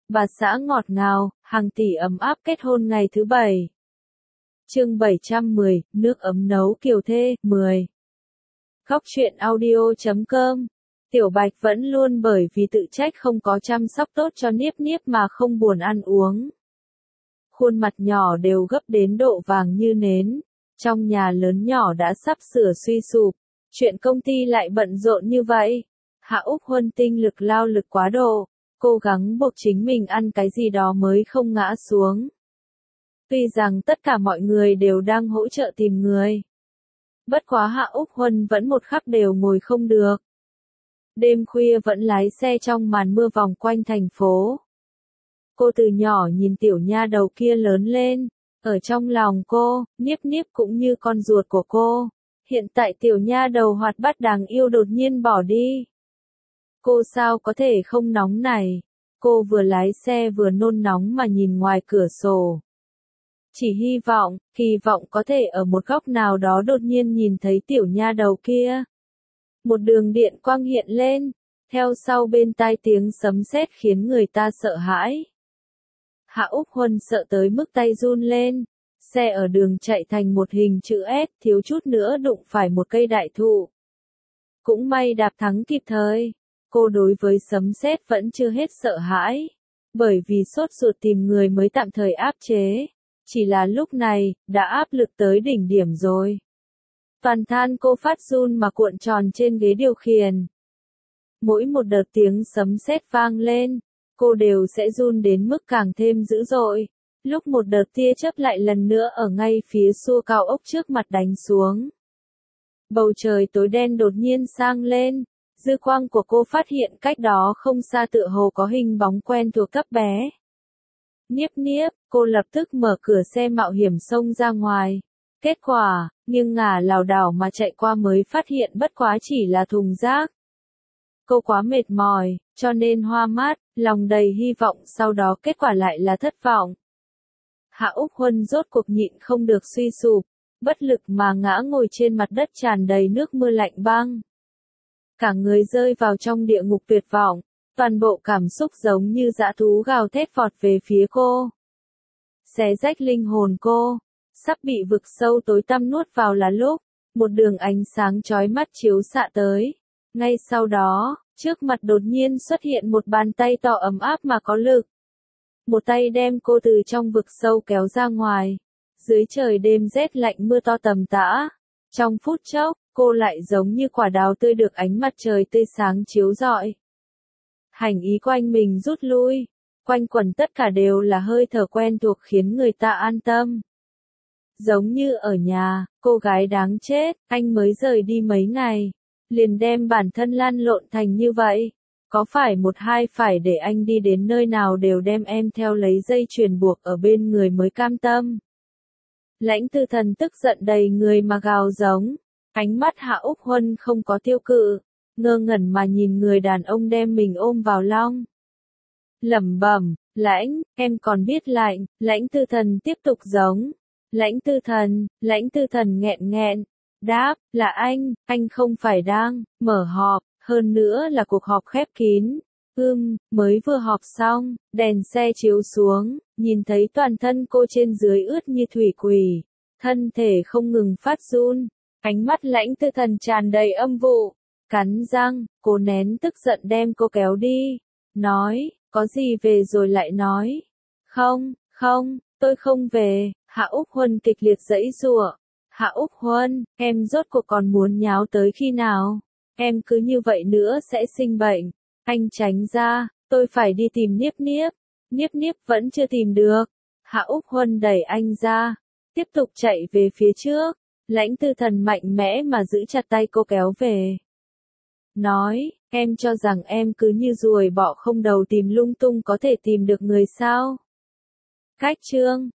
bà xã ngọt ngào, hàng tỷ ấm áp kết hôn ngày thứ 7. Chương 710, nước ấm nấu kiều thê, 10. Góc truyện audio.com. Tiểu Bạch vẫn luôn bởi vì tự trách không có chăm sóc tốt cho Niếp Niếp mà không buồn ăn uống. Khuôn mặt nhỏ đều gấp đến độ vàng như nến, trong nhà lớn nhỏ đã sắp sửa suy sụp, chuyện công ty lại bận rộn như vậy. Hạ Úc Huân tinh lực lao lực quá độ, cố gắng buộc chính mình ăn cái gì đó mới không ngã xuống. Tuy rằng tất cả mọi người đều đang hỗ trợ tìm người. Bất quá Hạ Úc Huân vẫn một khắc đều ngồi không được. Đêm khuya vẫn lái xe trong màn mưa vòng quanh thành phố. Cô từ nhỏ nhìn tiểu nha đầu kia lớn lên, ở trong lòng cô, Niếp Niếp cũng như con ruột của cô. Hiện tại tiểu nha đầu hoạt bát đáng yêu đột nhiên bỏ đi. Cô sao có thể không nóng này? Cô vừa lái xe vừa nôn nóng mà nhìn ngoài cửa sổ. Chỉ kỳ vọng có thể ở một góc nào đó đột nhiên nhìn thấy tiểu nha đầu kia. Một đường điện quang hiện lên, theo sau bên tai tiếng sấm sét khiến người ta sợ hãi. Hạ Úc Huân sợ tới mức tay run lên, xe ở đường chạy thành một hình chữ S, thiếu chút nữa đụng phải một cây đại thụ. Cũng may đạp thắng kịp thời, cô đối với sấm sét vẫn chưa hết sợ hãi, bởi vì sốt ruột tìm người mới tạm thời áp chế, chỉ là lúc này, đã áp lực tới đỉnh điểm rồi. Toàn thân cô phát run mà cuộn tròn trên ghế điều khiển. Mỗi một đợt tiếng sấm sét vang lên, cô đều sẽ run đến mức càng thêm dữ dội. Lúc một đợt tia chớp lại lần nữa ở ngay phía xua cao ốc trước mặt đánh xuống. Bầu trời tối đen đột nhiên sang lên, dư quang của cô phát hiện cách đó không xa tựa hồ có hình bóng quen thuộc thấp bé. Niếp Niếp, cô lập tức mở cửa xe mạo hiểm xông ra ngoài. Kết quả, nghiêng ngả lảo đảo mà chạy qua mới phát hiện bất quá chỉ là thùng rác. Cô quá mệt mỏi, cho nên hoa mắt, lòng đầy hy vọng, sau đó kết quả lại là thất vọng. Hạ Úc Huân rốt cuộc nhịn không được suy sụp, bất lực mà ngã ngồi trên mặt đất tràn đầy nước mưa lạnh băng. Cả người rơi vào trong địa ngục tuyệt vọng, toàn bộ cảm xúc giống như dã thú gào thét vọt về phía cô. Xé rách linh hồn cô, sắp bị vực sâu tối tăm nuốt vào là lúc, một đường ánh sáng chói mắt chiếu xạ tới. Ngay sau đó, trước mặt đột nhiên xuất hiện một bàn tay to ấm áp mà có lực. Một tay đem cô từ trong vực sâu kéo ra ngoài. Dưới trời đêm rét lạnh mưa to tầm tã. Trong phút chốc, cô lại giống như quả đào tươi được ánh mặt trời tươi sáng chiếu rọi. Hành ý quanh mình rút lui. Quanh quẩn tất cả đều là hơi thở quen thuộc khiến người ta an tâm. Giống như ở nhà, cô gái đáng chết, anh mới rời đi mấy ngày. Liền đem bản thân lăn lộn thành như vậy. Có phải một hai phải để anh đi đến nơi nào đều đem em theo lấy dây chuyền buộc ở bên người mới cam tâm. Lãnh Tư Thần tức giận đầy người mà gào giống. Ánh mắt Hạ Úc Huân không có tiêu cự, ngơ ngẩn mà nhìn người đàn ông đem mình ôm vào lòng. Lẩm bẩm, em còn biết lạnh, Lãnh Tư Thần tiếp tục giống. Lãnh Tư Thần nghẹn, đáp, là anh không phải đang mở họp, hơn nữa là cuộc họp khép kín. Mới vừa họp xong, đèn xe chiếu xuống, nhìn thấy toàn thân cô trên dưới ướt như thủy quỷ, thân thể không ngừng phát run, ánh mắt Lãnh Tư Thần tràn đầy âm vụ, cắn răng, cô nén tức giận đem cô kéo đi, nói, có gì về rồi lại nói. Không, tôi không về. Hạ Úc Huân kịch liệt giãy giụa. Hạ Úc Huân, em rốt cuộc còn muốn nháo tới khi nào? Em cứ như vậy nữa sẽ sinh bệnh. Anh tránh ra, tôi phải đi tìm Niếp Niếp. Niếp Niếp vẫn chưa tìm được. Hạ Úc Huân đẩy anh ra, tiếp tục chạy về phía trước. Lãnh Tư Thần mạnh mẽ mà giữ chặt tay cô kéo về. Nói, em cho rằng em cứ như ruồi bọ không đầu tìm lung tung có thể tìm được người sao? Cách chương